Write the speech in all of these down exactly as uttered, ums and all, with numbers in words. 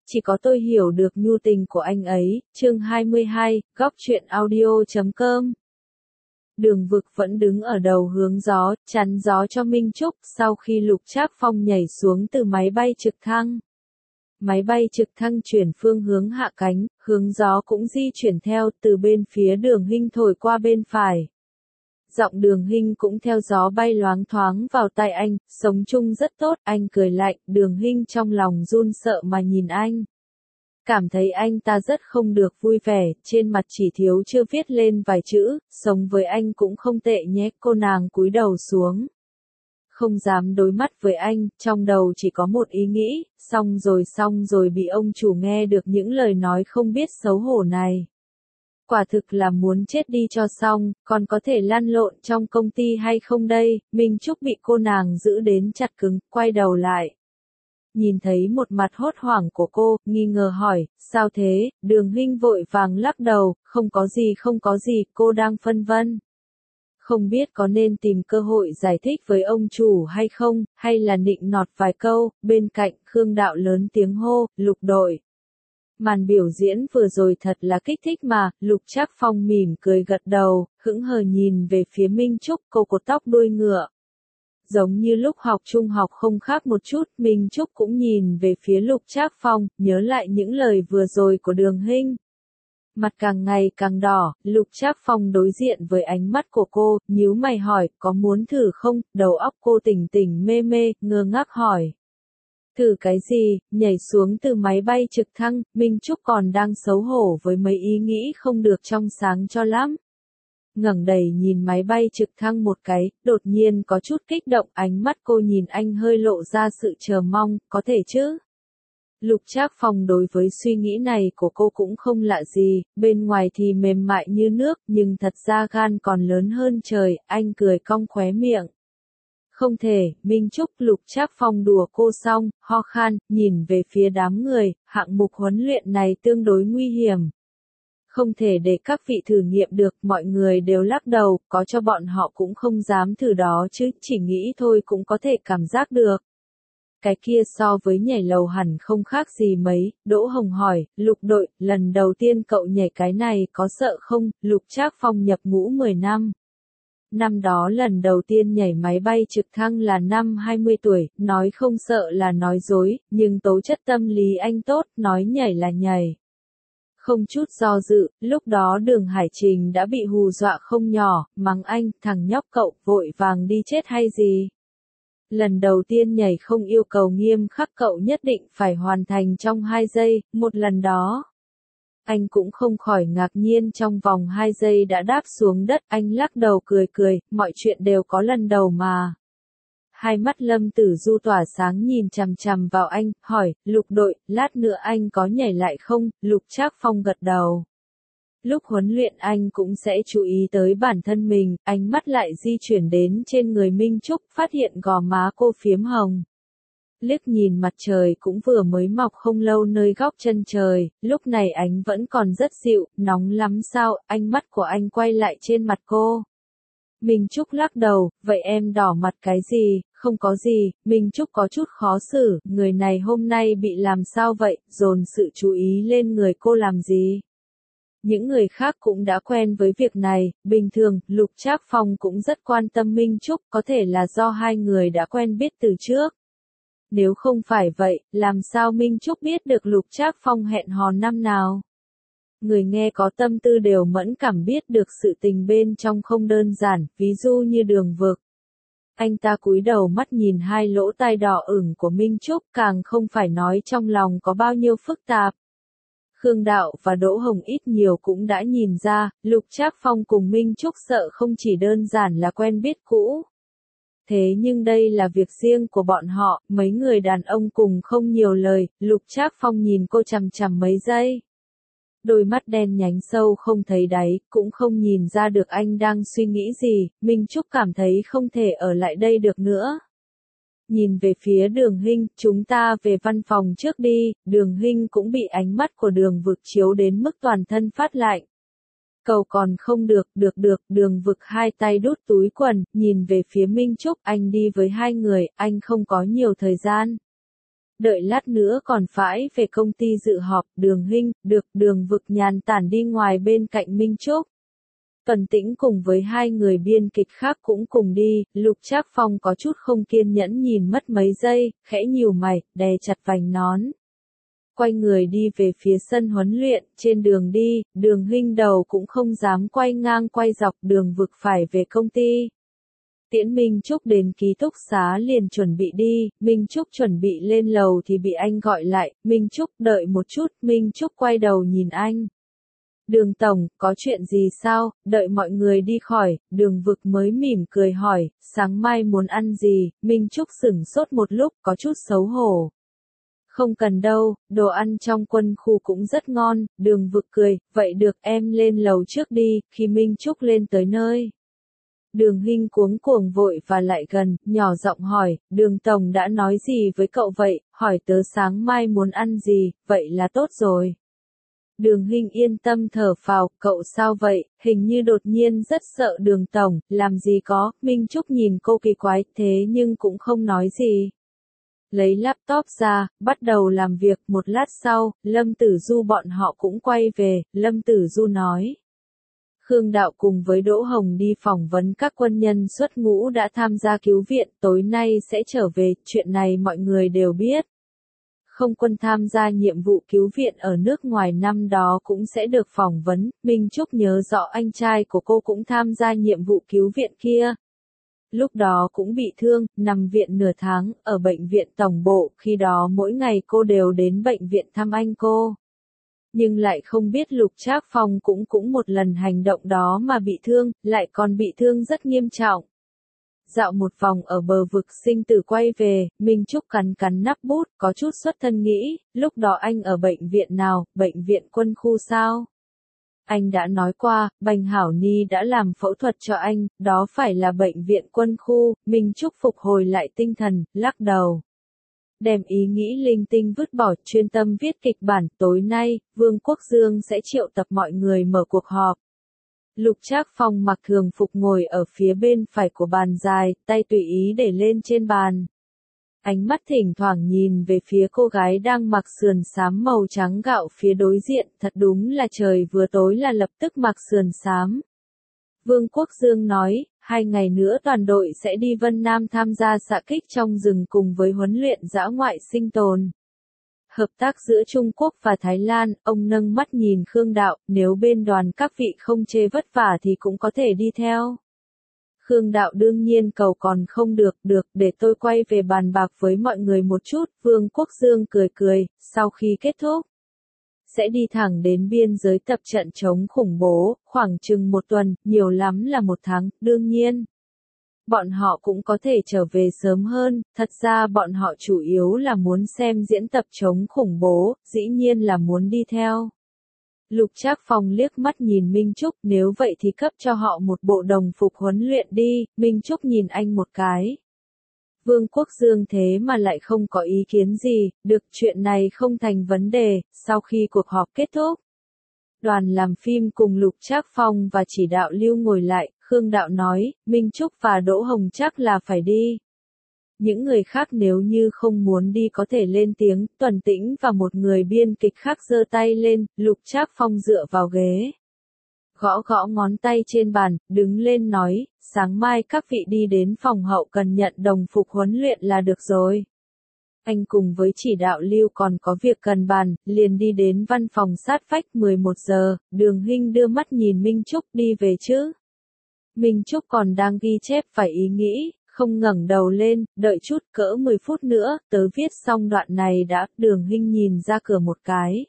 chỉ có tôi hiểu được nhu tình của anh ấy, chương hai mươi hai, góc truyện audio chấm com. Đường Vực vẫn đứng ở đầu hướng gió, chắn gió cho Minh Trúc, sau khi Lục Trác Phong nhảy xuống từ máy bay trực thăng. Máy bay trực thăng chuyển phương hướng hạ cánh, hướng gió cũng di chuyển theo, từ bên phía Đường Hinh thổi qua bên phải. Giọng Đường Hinh cũng theo gió bay loáng thoáng vào tai anh, sống chung rất tốt, anh cười lạnh, Đường Hinh trong lòng run sợ mà nhìn anh. Cảm thấy anh ta rất không được vui vẻ, trên mặt chỉ thiếu chưa viết lên vài chữ, sống với anh cũng không tệ nhé, cô nàng cúi đầu xuống. Không dám đối mắt với anh, trong đầu chỉ có một ý nghĩ, xong rồi xong rồi bị ông chủ nghe được những lời nói không biết xấu hổ này. Quả thực là muốn chết đi cho xong, còn có thể lăn lộn trong công ty hay không đây, Minh Trúc bị cô nàng giữ đến chặt cứng, quay đầu lại. Nhìn thấy một mặt hốt hoảng của cô, nghi ngờ hỏi, sao thế, Đường Hinh vội vàng lắc đầu, không có gì không có gì, cô đang phân vân. Không biết có nên tìm cơ hội giải thích với ông chủ hay không, hay là nịnh nọt vài câu, bên cạnh Khương Đạo lớn tiếng hô, Lục đội. Màn biểu diễn vừa rồi thật là kích thích mà, Lục Trác Phong mỉm cười gật đầu, hững hờ nhìn về phía Minh Trúc, cô cột tóc đuôi ngựa. Giống như lúc học trung học không khác một chút, Minh Trúc cũng nhìn về phía Lục Trác Phong, nhớ lại những lời vừa rồi của Đường Hinh. Mặt càng ngày càng đỏ, Lục Trác Phong đối diện với ánh mắt của cô, nhíu mày hỏi, có muốn thử không, đầu óc cô tỉnh tỉnh mê mê, ngơ ngác hỏi. Thử cái gì, nhảy xuống từ máy bay trực thăng, Minh Trúc còn đang xấu hổ với mấy ý nghĩ không được trong sáng cho lắm. Ngẩng đầy nhìn máy bay trực thăng một cái, đột nhiên có chút kích động, ánh mắt cô nhìn anh hơi lộ ra sự chờ mong, có thể chứ? Lục Trác Phong đối với suy nghĩ này của cô cũng không lạ gì, bên ngoài thì mềm mại như nước, nhưng thật ra gan còn lớn hơn trời, anh cười cong khóe miệng. Không thể, Minh Trúc. Lục Trác Phong đùa cô xong, ho khan, nhìn về phía đám người, hạng mục huấn luyện này tương đối nguy hiểm. Không thể để các vị thử nghiệm được, mọi người đều lắc đầu, có cho bọn họ cũng không dám thử đó chứ, chỉ nghĩ thôi cũng có thể cảm giác được. Cái kia so với nhảy lầu hẳn không khác gì mấy, Đỗ Hồng hỏi, Lục đội, lần đầu tiên cậu nhảy cái này có sợ không, Lục Trác Phong nhập ngũ mười năm. Năm đó lần đầu tiên nhảy máy bay trực thăng là năm hai mươi tuổi, nói không sợ là nói dối, nhưng tố chất tâm lý anh tốt, nói nhảy là nhảy. Không chút do dự, lúc đó Đường Hải Trình đã bị hù dọa không nhỏ, mắng anh, thằng nhóc cậu, vội vàng đi chết hay gì. Lần đầu tiên nhảy không yêu cầu nghiêm khắc, cậu nhất định phải hoàn thành trong hai giây, một lần đó. Anh cũng không khỏi ngạc nhiên, trong vòng hai giây đã đáp xuống đất, anh lắc đầu cười cười, mọi chuyện đều có lần đầu mà. Hai mắt Lâm Tử Du tỏa sáng nhìn chằm chằm vào anh, hỏi, Lục đội, lát nữa anh có nhảy lại không? Lục Trác Phong gật đầu. Lúc huấn luyện anh cũng sẽ chú ý tới bản thân mình, ánh mắt lại di chuyển đến trên người Minh Trúc, phát hiện gò má cô phiếm hồng. Liếc nhìn mặt trời cũng vừa mới mọc không lâu nơi góc chân trời, lúc này ánh vẫn còn rất dịu, nóng lắm sao, ánh mắt của anh quay lại trên mặt cô. Minh Trúc lắc đầu, vậy em đỏ mặt cái gì, không có gì, Minh Trúc có chút khó xử, người này hôm nay bị làm sao vậy, dồn sự chú ý lên người cô làm gì. Những người khác cũng đã quen với việc này, bình thường, Lục Trác Phong cũng rất quan tâm Minh Trúc, có thể là do hai người đã quen biết từ trước. Nếu không phải vậy, làm sao Minh Trúc biết được Lục Trác Phong hẹn hò năm nào? Người nghe có tâm tư đều mẫn cảm biết được sự tình bên trong không đơn giản, ví dụ như Đường Vực. Anh ta cúi đầu mắt nhìn hai lỗ tai đỏ ửng của Minh Trúc, càng không phải nói trong lòng có bao nhiêu phức tạp. Khương Đạo và Đỗ Hồng ít nhiều cũng đã nhìn ra, Lục Trác Phong cùng Minh Trúc sợ không chỉ đơn giản là quen biết cũ. Thế nhưng đây là việc riêng của bọn họ, mấy người đàn ông cùng không nhiều lời, Lục Trác Phong nhìn cô chằm chằm mấy giây. Đôi mắt đen nhánh sâu không thấy đáy, cũng không nhìn ra được anh đang suy nghĩ gì, Minh Trúc cảm thấy không thể ở lại đây được nữa. Nhìn về phía Đường Hinh, chúng ta về văn phòng trước đi, Đường Hinh cũng bị ánh mắt của Đường Vực chiếu đến mức toàn thân phát lạnh. Cầu còn không được, được được, Đường Vực hai tay đút túi quần, nhìn về phía Minh Trúc, anh đi với hai người, anh không có nhiều thời gian. Đợi lát nữa còn phải về công ty dự họp, Đường Hinh, được, Đường Vực nhàn tản đi ngoài bên cạnh Minh Trúc. Tuần Tĩnh cùng với hai người biên kịch khác cũng cùng đi, Lục Trác Phong có chút không kiên nhẫn nhìn mất mấy giây, khẽ nhíu mày, đè chặt vành nón. Quay người đi về phía sân huấn luyện, trên đường đi, Đường Hinh đầu cũng không dám quay ngang quay dọc, Đường Vực phải về công ty. Tiễn Minh Trúc đến ký túc xá liền chuẩn bị đi, Minh Trúc chuẩn bị lên lầu thì bị anh gọi lại, Minh Trúc đợi một chút, Minh Trúc quay đầu nhìn anh. Đường Tổng, có chuyện gì sao, đợi mọi người đi khỏi, Đường Vực mới mỉm cười hỏi, sáng mai muốn ăn gì, Minh Trúc sửng sốt một lúc, có chút xấu hổ. Không cần đâu, đồ ăn trong quân khu cũng rất ngon, Đường Vực cười, vậy được em lên lầu trước đi, khi Minh Trúc lên tới nơi. Đường Hinh cuống cuồng vội và lại gần, nhỏ giọng hỏi, Đường Tổng đã nói gì với cậu vậy, hỏi tớ sáng mai muốn ăn gì, vậy là tốt rồi. Đường Hinh yên tâm thở phào, cậu sao vậy, hình như đột nhiên rất sợ Đường Tổng, làm gì có, Minh Trúc nhìn cô kỳ quái, thế nhưng cũng không nói gì. Lấy laptop ra, bắt đầu làm việc, một lát sau, Lâm Tử Du bọn họ cũng quay về, Lâm Tử Du nói. Khương Đạo cùng với Đỗ Hồng đi phỏng vấn các quân nhân xuất ngũ đã tham gia cứu viện, tối nay sẽ trở về, chuyện này mọi người đều biết. Không quân tham gia nhiệm vụ cứu viện ở nước ngoài năm đó cũng sẽ được phỏng vấn, Minh Trúc nhớ rõ anh trai của cô cũng tham gia nhiệm vụ cứu viện kia. Lúc đó cũng bị thương, nằm viện nửa tháng, ở bệnh viện tổng bộ, khi đó mỗi ngày cô đều đến bệnh viện thăm anh cô. Nhưng lại không biết Lục Trác Phong cũng cũng một lần hành động đó mà bị thương, lại còn bị thương rất nghiêm trọng. Dạo một vòng ở bờ vực sinh tử quay về, Minh Trúc cắn cắn nắp bút, có chút xuất thân nghĩ, lúc đó anh ở bệnh viện nào, bệnh viện quân khu sao? Anh đã nói qua, Bành Hảo Ni đã làm phẫu thuật cho anh, đó phải là bệnh viện quân khu, Minh Trúc phục hồi lại tinh thần, lắc đầu. Đem ý nghĩ linh tinh vứt bỏ, chuyên tâm viết kịch bản, tối nay, Vương Quốc Dương sẽ triệu tập mọi người mở cuộc họp. Lục Trác Phong mặc thường phục ngồi ở phía bên phải của bàn dài, tay tùy ý để lên trên bàn. Ánh mắt thỉnh thoảng nhìn về phía cô gái đang mặc sườn xám màu trắng gạo phía đối diện, thật đúng là trời vừa tối là lập tức mặc sườn xám. Vương Quốc Dương nói, hai ngày nữa toàn đội sẽ đi Vân Nam tham gia xạ kích trong rừng cùng với huấn luyện dã ngoại sinh tồn. Hợp tác giữa Trung Quốc và Thái Lan, ông nâng mắt nhìn Khương Đạo, nếu bên đoàn các vị không chê vất vả thì cũng có thể đi theo. Khương Đạo đương nhiên cầu còn không được, được, để tôi quay về bàn bạc với mọi người một chút, Vương Quốc Dương cười cười, sau khi kết thúc. Sẽ đi thẳng đến biên giới tập trận chống khủng bố, khoảng chừng một tuần, nhiều lắm là một tháng, đương nhiên. Bọn họ cũng có thể trở về sớm hơn, thật ra bọn họ chủ yếu là muốn xem diễn tập chống khủng bố, dĩ nhiên là muốn đi theo. Lục Trác Phong liếc mắt nhìn Minh Trúc, nếu vậy thì cấp cho họ một bộ đồng phục huấn luyện đi, Minh Trúc nhìn anh một cái. Vương Quốc Dương thế mà lại không có ý kiến gì, được, chuyện này không thành vấn đề, sau khi cuộc họp kết thúc. Đoàn làm phim cùng Lục Trác Phong và chỉ đạo Lưu ngồi lại, Khương Đạo nói, Minh Trúc và Đỗ Hồng chắc là phải đi. Những người khác nếu như không muốn đi có thể lên tiếng, Tuần Tĩnh và một người biên kịch khác giơ tay lên, Lục Trác Phong dựa vào ghế. Gõ gõ ngón tay trên bàn, đứng lên nói, sáng mai các vị đi đến phòng hậu cần nhận đồng phục huấn luyện là được rồi. Anh cùng với chỉ đạo Lưu còn có việc cần bàn, liền đi đến văn phòng sát vách mười một giờ, Đường Hinh đưa mắt nhìn Minh Trúc đi về chứ. Minh Trúc còn đang ghi chép phải ý nghĩ, không ngẩng đầu lên, đợi chút cỡ mười phút nữa, tớ viết xong đoạn này đã, Đường Hinh nhìn ra cửa một cái.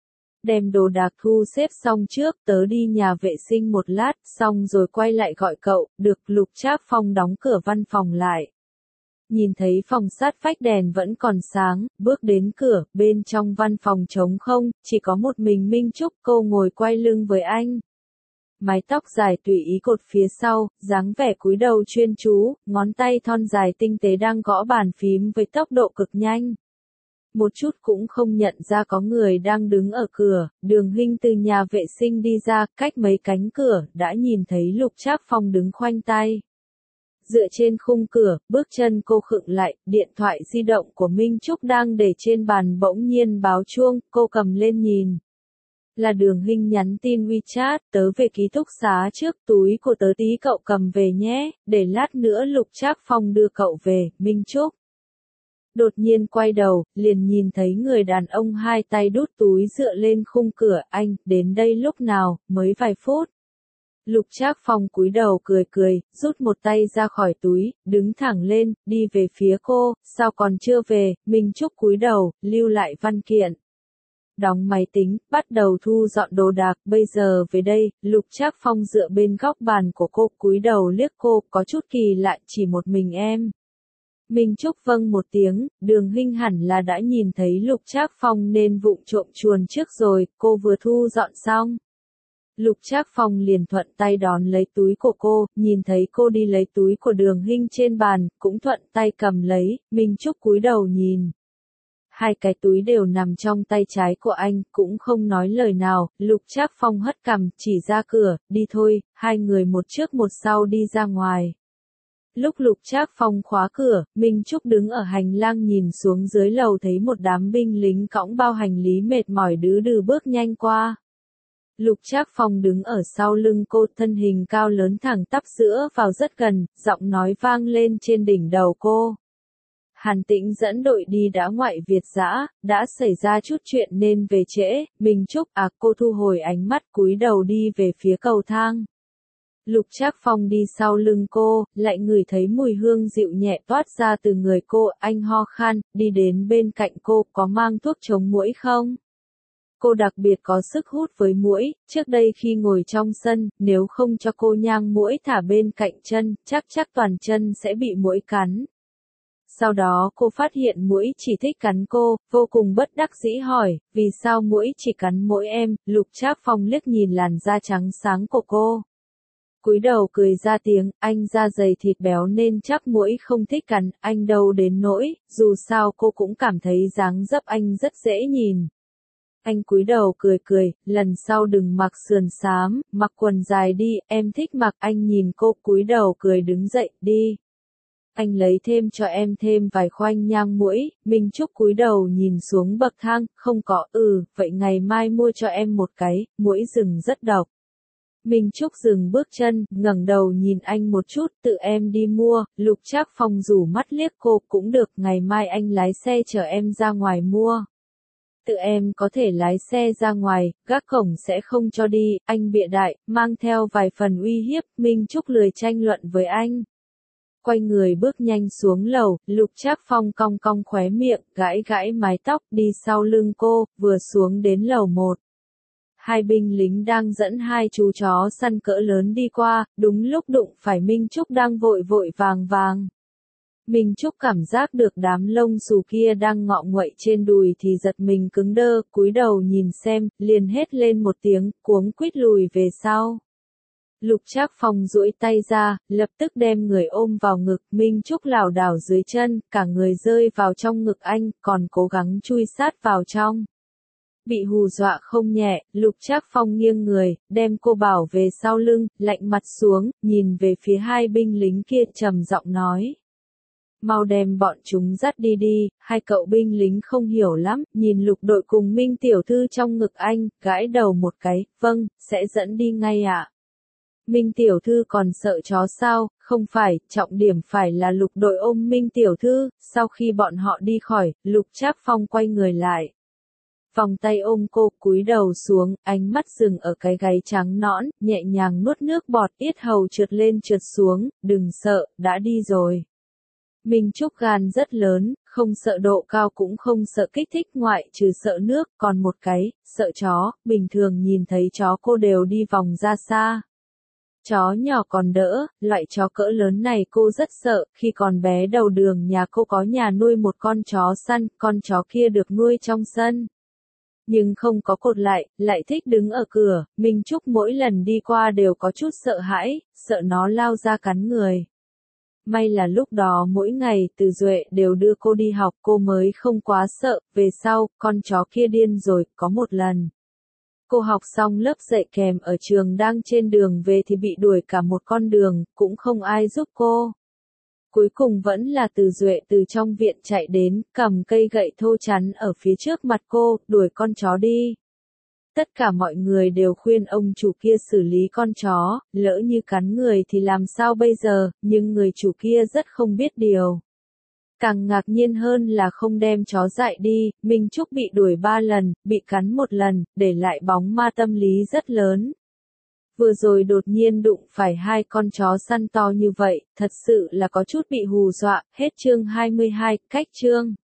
Đem đồ đạc thu xếp xong trước, tớ đi nhà vệ sinh một lát, xong rồi quay lại gọi cậu, được. Lục Trác Phong đóng cửa văn phòng lại. Nhìn thấy phòng sát vách đèn vẫn còn sáng, bước đến cửa, bên trong văn phòng trống không, chỉ có một mình Minh Trúc, cô ngồi quay lưng với anh. Mái tóc dài tùy ý cột phía sau, dáng vẻ cúi đầu chuyên chú, ngón tay thon dài tinh tế đang gõ bàn phím với tốc độ cực nhanh. Một chút cũng không nhận ra có người đang đứng ở cửa, Đường Hinh từ nhà vệ sinh đi ra, cách mấy cánh cửa, đã nhìn thấy Lục Trác Phong đứng khoanh tay. Dựa trên khung cửa, bước chân cô khựng lại, điện thoại di động của Minh Trúc đang để trên bàn bỗng nhiên báo chuông, cô cầm lên nhìn. Là Đường Hinh nhắn tin WeChat, tớ về ký túc xá trước, túi của tớ tí cậu cầm về nhé, để lát nữa Lục Trác Phong đưa cậu về, Minh Trúc. Đột nhiên quay đầu, liền nhìn thấy người đàn ông hai tay đút túi dựa lên khung cửa, anh, đến đây lúc nào, mới vài phút. Lục Trác Phong cúi đầu cười cười, rút một tay ra khỏi túi, đứng thẳng lên, đi về phía cô, sao còn chưa về, Minh Trúc cúi đầu, lưu lại văn kiện. Đóng máy tính, bắt đầu thu dọn đồ đạc, bây giờ về đây, Lục Trác Phong dựa bên góc bàn của cô, cúi đầu liếc cô, có chút kỳ lạ, chỉ một mình em. Minh Trúc vâng một tiếng, Đường Hinh hẳn là đã nhìn thấy Lục Trác Phong nên vụng trộm chuồn trước rồi, cô vừa thu dọn xong. Lục Trác Phong liền thuận tay đón lấy túi của cô, nhìn thấy cô đi lấy túi của Đường Hinh trên bàn, cũng thuận tay cầm lấy, Minh Trúc cúi đầu nhìn. Hai cái túi đều nằm trong tay trái của anh, cũng không nói lời nào, Lục Trác Phong hất cằm, chỉ ra cửa, đi thôi, hai người một trước một sau đi ra ngoài. Lúc Lục Trác Phong khóa cửa, Minh Trúc đứng ở hành lang nhìn xuống dưới lầu thấy một đám binh lính cõng bao hành lý mệt mỏi đứ đừ bước nhanh qua. Lục Trác Phong đứng ở sau lưng cô, thân hình cao lớn thẳng tắp giữa vào rất gần, giọng nói vang lên trên đỉnh đầu cô. Hàn Tĩnh dẫn đội đi đã ngoại Việt dã, đã xảy ra chút chuyện nên về trễ, Minh Trúc à cô thu hồi ánh mắt cúi đầu đi về phía cầu thang. Lục Trác Phong đi sau lưng cô, lại ngửi thấy mùi hương dịu nhẹ toát ra từ người cô, anh ho khan, đi đến bên cạnh cô, có mang thuốc chống muỗi không? Cô đặc biệt có sức hút với muỗi, trước đây khi ngồi trong sân, nếu không cho cô nhang muỗi thả bên cạnh chân, chắc chắc toàn chân sẽ bị muỗi cắn. Sau đó cô phát hiện muỗi chỉ thích cắn cô, vô cùng bất đắc dĩ hỏi, vì sao muỗi chỉ cắn mỗi em, Lục Trác Phong liếc nhìn làn da trắng sáng của cô. Cúi đầu cười ra tiếng, anh da dày thịt béo nên chắc muỗi không thích cắn, anh đâu đến nỗi, dù sao cô cũng cảm thấy dáng dấp anh rất dễ nhìn. Anh cúi đầu cười cười, lần sau đừng mặc sườn xám, mặc quần dài đi, em thích mặc, anh nhìn cô cúi đầu cười đứng dậy, đi. Anh lấy thêm cho em thêm vài khoanh nhang muỗi, Minh Trúc cúi đầu nhìn xuống bậc thang, không có, ừ, vậy ngày mai mua cho em một cái, muỗi rừng rất độc. Minh Trúc dừng bước chân, ngẩng đầu nhìn anh một chút, tự em đi mua, Lục Trác Phong rủ mắt liếc cô, cũng được, ngày mai anh lái xe chở em ra ngoài mua. Tự em có thể lái xe ra ngoài, gác cổng sẽ không cho đi, anh bịa đại, mang theo vài phần uy hiếp, Minh Trúc lười tranh luận với anh. Quay người bước nhanh xuống lầu, Lục Trác Phong cong cong khóe miệng, gãi gãi mái tóc, đi sau lưng cô, vừa xuống đến lầu một. Hai binh lính đang dẫn hai chú chó săn cỡ lớn đi qua, đúng lúc đụng phải Minh Trúc đang vội vội vàng vàng. Minh Trúc cảm giác được đám lông xù kia đang ngọ nguậy trên đùi thì giật mình cứng đơ, cúi đầu nhìn xem, liền hét lên một tiếng, cuống quýt lùi về sau. Lục Trác Phong duỗi tay ra, lập tức đem người ôm vào ngực, Minh Trúc lảo đảo dưới chân, cả người rơi vào trong ngực anh, còn cố gắng chui sát vào trong. Bị hù dọa không nhẹ, Lục Trác Phong nghiêng người, đem cô bảo về sau lưng, lạnh mặt xuống, nhìn về phía hai binh lính kia trầm giọng nói. Mau đem bọn chúng dắt đi đi, hai cậu binh lính không hiểu lắm, nhìn Lục đội cùng Minh tiểu thư trong ngực anh, gãi đầu một cái, vâng, sẽ dẫn đi ngay ạ. Minh tiểu thư còn sợ chó sao, không phải, trọng điểm phải là Lục đội ôm Minh tiểu thư, sau khi bọn họ đi khỏi, Lục Trác Phong quay người lại. Vòng tay ôm cô, cúi đầu xuống, ánh mắt dừng ở cái gáy trắng nõn, nhẹ nhàng nuốt nước bọt, yết hầu trượt lên trượt xuống, đừng sợ, đã đi rồi. Minh Trúc gan rất lớn, không sợ độ cao cũng không sợ kích thích ngoại trừ sợ nước, còn một cái, sợ chó, bình thường nhìn thấy chó cô đều đi vòng ra xa. Chó nhỏ còn đỡ, loại chó cỡ lớn này cô rất sợ, khi còn bé đầu đường nhà cô có nhà nuôi một con chó săn, con chó kia được nuôi trong sân. Nhưng không có cột lại, lại thích đứng ở cửa, Minh Trúc mỗi lần đi qua đều có chút sợ hãi, sợ nó lao ra cắn người. May là lúc đó mỗi ngày Từ Duệ đều đưa cô đi học cô mới không quá sợ, về sau, con chó kia điên rồi, có một lần. Cô học xong lớp dạy kèm ở trường đang trên đường về thì bị đuổi cả một con đường, cũng không ai giúp cô. Cuối cùng vẫn là Từ Duệ từ trong viện chạy đến, cầm cây gậy thô chắn ở phía trước mặt cô, đuổi con chó đi. Tất cả mọi người đều khuyên ông chủ kia xử lý con chó, lỡ như cắn người thì làm sao bây giờ, nhưng người chủ kia rất không biết điều. Càng ngạc nhiên hơn là không đem chó dạy đi, Minh Trúc bị đuổi ba lần, bị cắn một lần, để lại bóng ma tâm lý rất lớn. Vừa rồi đột nhiên đụng phải hai con chó săn to như vậy, thật sự là có chút bị hù dọa, hết chương hai mươi hai, cách chương.